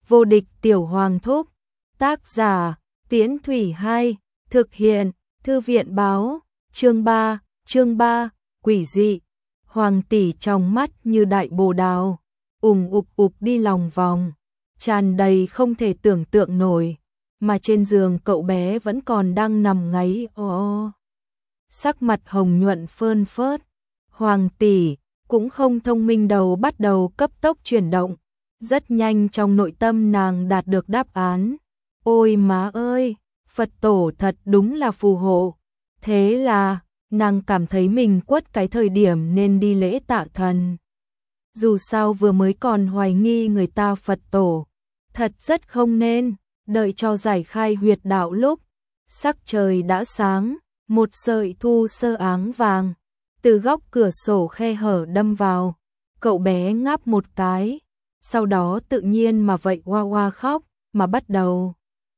Vô địch tiểu hoàng thúc. Tác giả, Tiễn Thủy 2, thực hiện, Thư viện báo, chương 3, quỷ dị. Hoàng tỷ trong mắt như đại bồ đào, ục đi lòng vòng, tràn đầy không thể tưởng tượng nổi, mà trên giường cậu bé vẫn còn đang nằm ngáy sắc mặt hồng nhuận phơn phớt. Hoàng tỷ cũng không thông minh, đầu bắt đầu cấp tốc chuyển động. Rất nhanh trong nội tâm nàng đạt được đáp án. Ôi má ơi, Phật tổ thật đúng là phù hộ. Thế là, nàng cảm thấy mình quất cái thời điểm nên đi lễ tạ thần. Dù sao vừa mới còn hoài nghi người ta Phật tổ, thật rất không nên. Đợi cho giải khai huyệt đạo lúc, sắc trời đã sáng, một sợi thu sơ áng vàng từ góc cửa sổ khe hở đâm vào. Cậu bé ngáp một cái, sau đó tự nhiên mà vậy oa oa khóc, mà bắt đầu.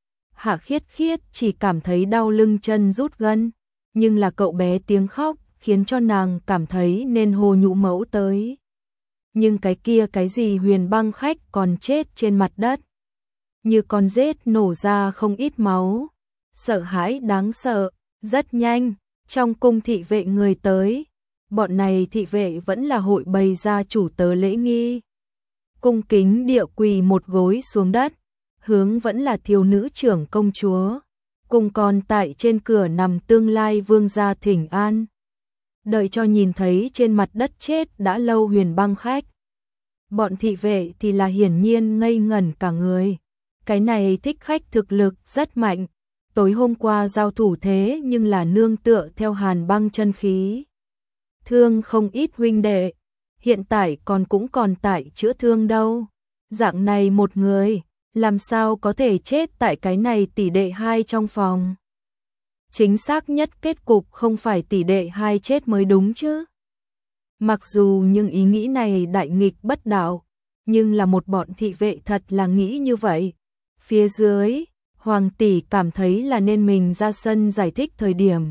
Hạ Khiết Khiết chỉ cảm thấy đau lưng chân rút gân, nhưng là cậu bé tiếng khóc khiến cho nàng cảm thấy nên hô nhũ mẫu tới. Nhưng cái kia cái gì Huyền Băng Khách còn chết trên mặt đất, như con rết nổ ra không ít máu, sợ hãi đáng sợ. Rất nhanh, trong cung thị vệ người tới, bọn này thị vệ vẫn là hội bày ra chủ tớ lễ nghi. Cung kính địa quỳ một gối xuống đất, hướng vẫn là thiếu nữ trưởng công chúa, cùng còn tại trên cửa nằm tương lai vương gia thỉnh an. Đợi cho nhìn thấy trên mặt đất chết đã lâu Huyền Băng Khách, bọn thị vệ thì là hiển nhiên ngây ngẩn cả người. Cái này thích khách thực lực rất mạnh, tối hôm qua giao thủ thế nhưng là nương tựa theo Hàn Băng chân khí, thương không ít huynh đệ, hiện tại cũng còn tại chữa thương đâu. Dạng này một người, làm sao có thể chết tại cái này tỷ đệ hai trong phòng? Chính xác nhất kết cục không phải tỷ đệ hai chết mới đúng chứ. Mặc dù những ý nghĩ này đại nghịch bất đạo, nhưng là một bọn thị vệ thật là nghĩ như vậy. Phía dưới, Hoàng tỷ cảm thấy là nên mình ra sân giải thích thời điểm.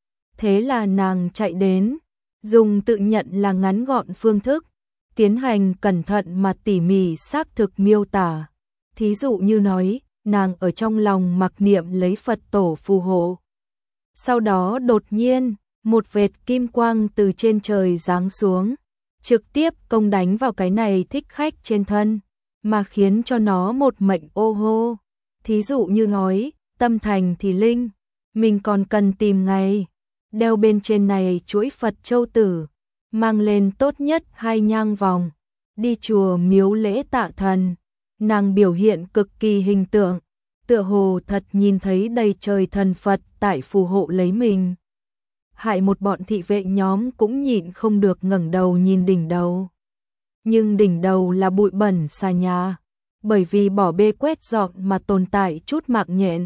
Thế là nàng chạy đến, dùng tự nhận là ngắn gọn phương thức, tiến hành cẩn thận mà tỉ mỉ xác thực miêu tả. Thí dụ như nói, nàng ở trong lòng mặc niệm lấy Phật tổ phù hộ. Sau đó đột nhiên, một vệt kim quang từ trên trời giáng xuống, trực tiếp công đánh vào cái này thích khách trên thân, mà khiến cho nó một mệnh ô hô. Thí dụ như nói, tâm thành thì linh, mình còn cần tìm ngày, đeo bên trên này chuỗi Phật châu tử, mang lên tốt nhất 2 nhang vòng, đi chùa miếu lễ tạ thần. Nàng biểu hiện cực kỳ hình tượng, tựa hồ thật nhìn thấy đầy trời thần Phật tại phù hộ lấy mình. Hại một bọn thị vệ nhóm cũng nhịn không được ngẩng đầu nhìn đỉnh đầu. Nhưng đỉnh đầu là bụi bẩn xà nhà, bởi vì bỏ bê quét dọn mà tồn tại chút mạng nhện.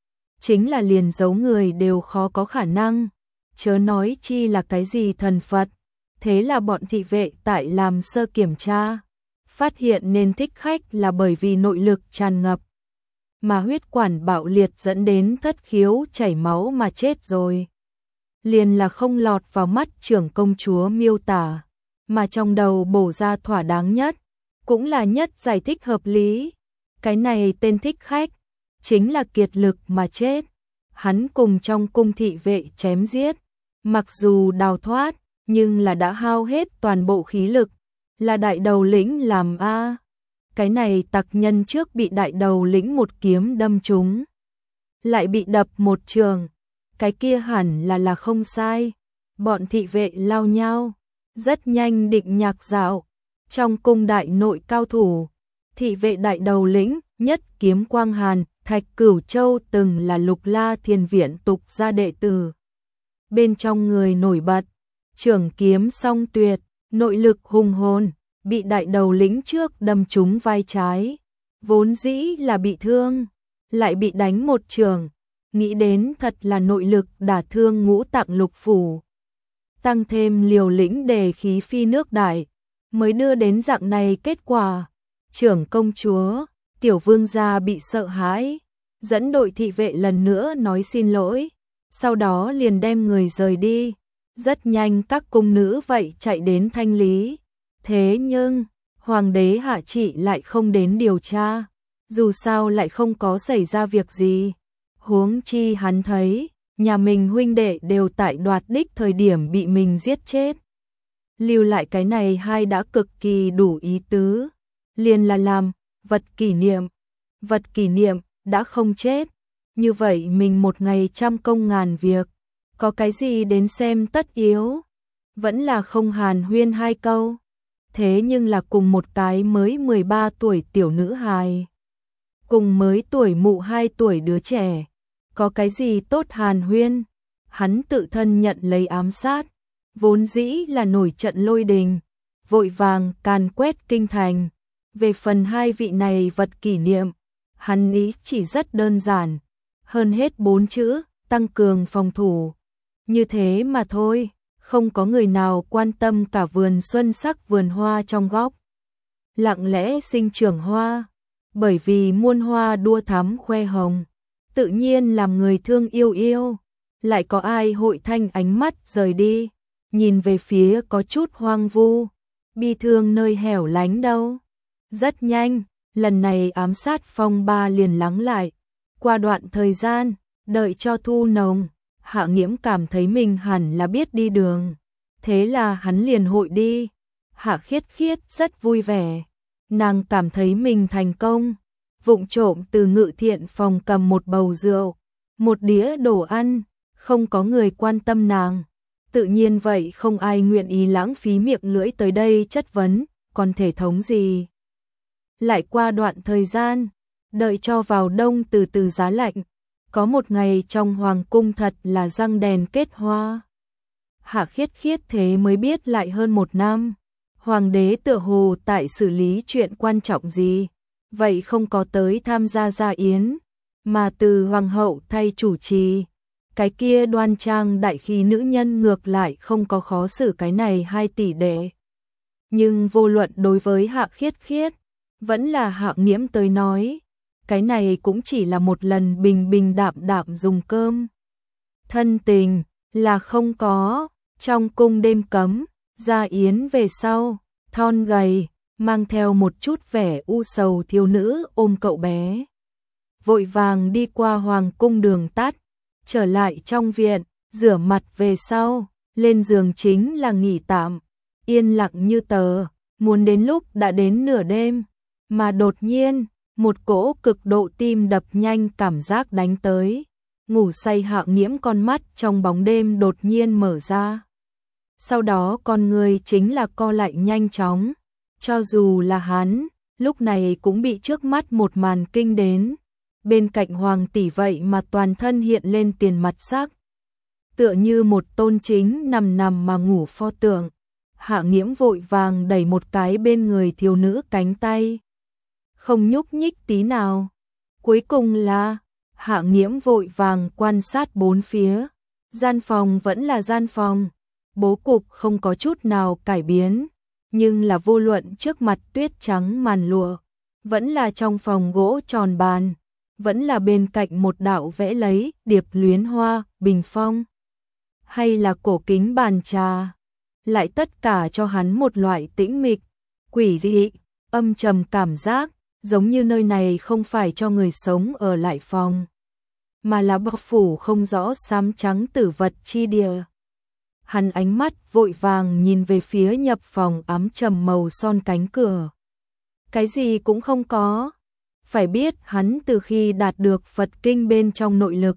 Chính là liền giấu người đều khó có khả năng, chớ nói chi là cái gì thần Phật. Thế là bọn thị vệ tại làm sơ kiểm tra, phát hiện nên thích khách là bởi vì nội lực tràn ngập, mà huyết quản bạo liệt dẫn đến thất khiếu chảy máu mà chết rồi. Liền là không lọt vào mắt trưởng công chúa miêu tả, mà trong đầu bổ ra thỏa đáng nhất, cũng là nhất giải thích hợp lý. Cái này tên thích khách, chính là kiệt lực mà chết. Hắn cùng trong cung thị vệ chém giết, mặc dù đào thoát, nhưng là đã hao hết toàn bộ khí lực, là đại đầu lĩnh làm a. Cái này tặc nhân trước bị đại đầu lĩnh một kiếm đâm trúng, lại bị đập một trường, cái kia hẳn là không sai. Bọn thị vệ lao nhau, rất nhanh định nhạc dạo. Trong cung đại nội cao thủ, thị vệ đại đầu lĩnh, nhất kiếm Quang Hàn, Thạch Cửu Châu từng là Lục La Thiền Viện tục gia đệ tử. Bên trong người nổi bật, trưởng kiếm song tuyệt, nội lực hùng hồn, bị đại đầu lĩnh trước đâm trúng vai trái, vốn dĩ là bị thương, lại bị đánh một trường, nghĩ đến thật là nội lực đả thương ngũ tạng lục phủ, tăng thêm liều lĩnh đề khí phi nước đại, mới đưa đến dạng này kết quả. Trưởng công chúa, tiểu vương gia bị sợ hãi, dẫn đội thị vệ lần nữa nói xin lỗi, sau đó liền đem người rời đi. Rất nhanh các cung nữ vậy chạy đến thanh lý. Thế nhưng, hoàng đế hạ trị lại không đến điều tra, dù sao lại không có xảy ra việc gì. Huống chi hắn thấy, nhà mình huynh đệ đều tại đoạt đích thời điểm bị mình giết chết. Lưu lại cái này hai đã cực kỳ đủ ý tứ. Liền là làm, vật kỷ niệm. Vật kỷ niệm, đã không chết. Như vậy mình một ngày trăm công ngàn việc. Có cái gì đến xem tất yếu. Vẫn là không hàn huyên hai câu. Thế nhưng là cùng một cái mới 13 tuổi tiểu nữ hài. Cùng mới tuổi mụ 2 tuổi đứa trẻ. Có cái gì tốt hàn huyên. Hắn tự thân nhận lấy ám sát. Vốn dĩ là nổi trận lôi đình. Vội vàng càn quét kinh thành. Về phần hai vị này vật kỷ niệm. Hắn ý chỉ rất đơn giản. Hơn hết 4 chữ, tăng cường phòng thủ. Như thế mà thôi. Không có người nào quan tâm cả vườn xuân sắc vườn hoa trong góc. Lặng lẽ sinh trưởng hoa. Bởi vì muôn hoa đua thắm khoe hồng. Tự nhiên làm người thương yêu yêu. Lại có ai hội thanh ánh mắt rời đi. Nhìn về phía có chút hoang vu. Bi thương nơi hẻo lánh đâu. Rất nhanh, lần này ám sát phong ba liền lắng lại. Qua đoạn thời gian, đợi cho thu nồng. Hạ Nghiễm cảm thấy mình hẳn là biết đi đường. Thế là hắn liền hội đi. Hạ Khiết Khiết rất vui vẻ. Nàng cảm thấy mình thành công. Vụng trộm từ ngự thiện phòng cầm một bầu rượu. Một đĩa đồ ăn. Không có người quan tâm nàng. Tự nhiên vậy không ai nguyện ý lãng phí miệng lưỡi tới đây chất vấn. Còn thể thống gì? Lại qua đoạn thời gian. Đợi cho vào đông từ từ giá lạnh. Có một ngày trong hoàng cung thật là răng đèn kết hoa. Hạ Khiết Khiết thế mới biết lại hơn 1 năm. Hoàng đế tựa hồ tại xử lý chuyện quan trọng gì. Vậy không có tới tham gia gia yến. Mà từ hoàng hậu thay chủ trì. Cái kia đoan trang đại khí nữ nhân ngược lại không có khó xử cái này 2 tỷ đệ. Nhưng vô luận đối với Hạ Khiết Khiết. Vẫn là Hạ Nghiễm tới nói. Cái này cũng chỉ là một lần bình bình đạm đạm dùng cơm. Thân tình là không có. Trong cung đêm cấm, gia yến về sau, thon gầy, mang theo một chút vẻ u sầu thiếu nữ ôm cậu bé. Vội vàng đi qua hoàng cung đường tắt, trở lại trong viện, rửa mặt về sau, lên giường chính là nghỉ tạm, yên lặng như tờ, muốn đến lúc đã đến nửa đêm, mà đột nhiên, một cỗ cực độ tim đập nhanh cảm giác đánh tới. Ngủ say Hạ Nghiễm con mắt trong bóng đêm đột nhiên mở ra. Sau đó con người chính là co lại nhanh chóng. Cho dù là hắn, lúc này cũng bị trước mắt một màn kinh đến. Bên cạnh hoàng tỷ vậy mà toàn thân hiện lên tiền mặt sắc. Tựa như một tôn chính nằm mà ngủ pho tượng. Hạ Nghiễm vội vàng đẩy một cái bên người thiếu nữ cánh tay. Không nhúc nhích tí nào. Cuối cùng là Hạ Nghiễm vội vàng quan sát bốn phía. Gian phòng vẫn là gian phòng. Bố cục không có chút nào cải biến. Nhưng là vô luận trước mặt tuyết trắng màn lụa. Vẫn là trong phòng gỗ tròn bàn. Vẫn là bên cạnh một đạo vẽ lấy điệp luyến hoa, bình phong. Hay là cổ kính bàn trà. Lại tất cả cho hắn một loại tĩnh mịch, quỷ dị, âm trầm cảm giác. Giống như nơi này không phải cho người sống ở lại phòng. Mà là bọc phủ không rõ xám trắng tử vật chi địa. Hắn ánh mắt vội vàng nhìn về phía nhập phòng ám trầm màu son cánh cửa. Cái gì cũng không có. Phải biết hắn từ khi đạt được Phật kinh bên trong nội lực.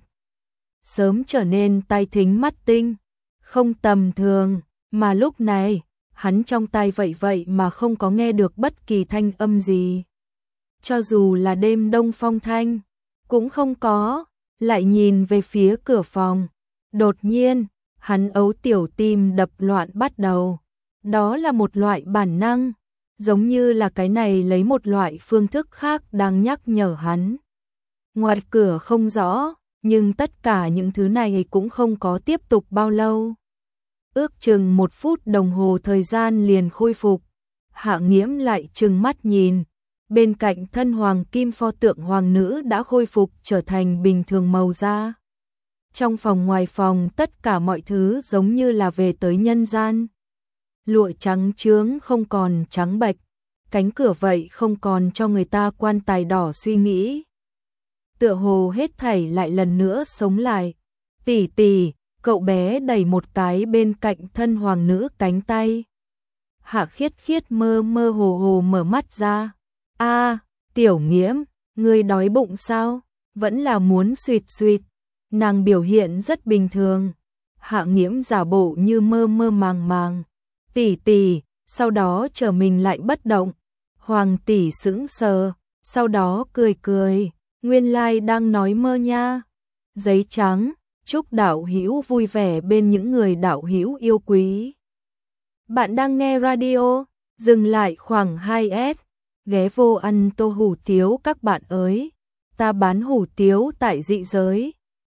Sớm trở nên tai thính mắt tinh. Không tầm thường. Mà lúc này, hắn trong tai vậy mà không có nghe được bất kỳ thanh âm gì. Cho dù là đêm đông phong thanh, cũng không có. Lại nhìn về phía cửa phòng. Đột nhiên, hắn ấu tiểu tim đập loạn bắt đầu. Đó là một loại bản năng. Giống như là cái này lấy một loại phương thức khác đang nhắc nhở hắn. Ngoài cửa không rõ, nhưng tất cả những thứ này cũng không có tiếp tục bao lâu. Ước chừng 1 phút đồng hồ thời gian liền khôi phục. Hạ Nghiễm lại trừng mắt nhìn. Bên cạnh thân hoàng kim pho tượng hoàng nữ đã khôi phục trở thành bình thường màu da. Trong phòng ngoài phòng tất cả mọi thứ giống như là về tới nhân gian. Lụa trắng chướng không còn trắng bệch. cánh cửa vậy không còn cho người ta quan tài đỏ suy nghĩ. Tựa hồ hết thảy lại lần nữa sống lại. Tỷ tỷ, cậu bé đẩy một cái bên cạnh thân hoàng nữ cánh tay. Hạ Khiết Khiết mơ mơ hồ hồ mở mắt ra. A, Tiểu Nghiễm, ngươi đói bụng sao? Vẫn là muốn suyệt suyệt. Nàng biểu hiện rất bình thường. Hạ Nghiễm giả bộ như mơ mơ màng màng. Tỷ tỷ, sau đó trở mình lại bất động. Hoàng tỷ sững sờ, sau đó cười cười. Nguyên lai đang nói mơ nha. Giấy trắng, chúc đạo hữu vui vẻ bên những người đạo hữu yêu quý. Bạn đang nghe radio, dừng lại khoảng 2S, ghé vô ăn tô hủ tiếu các bạn ơi. Ta bán hủ tiếu tại dị giới.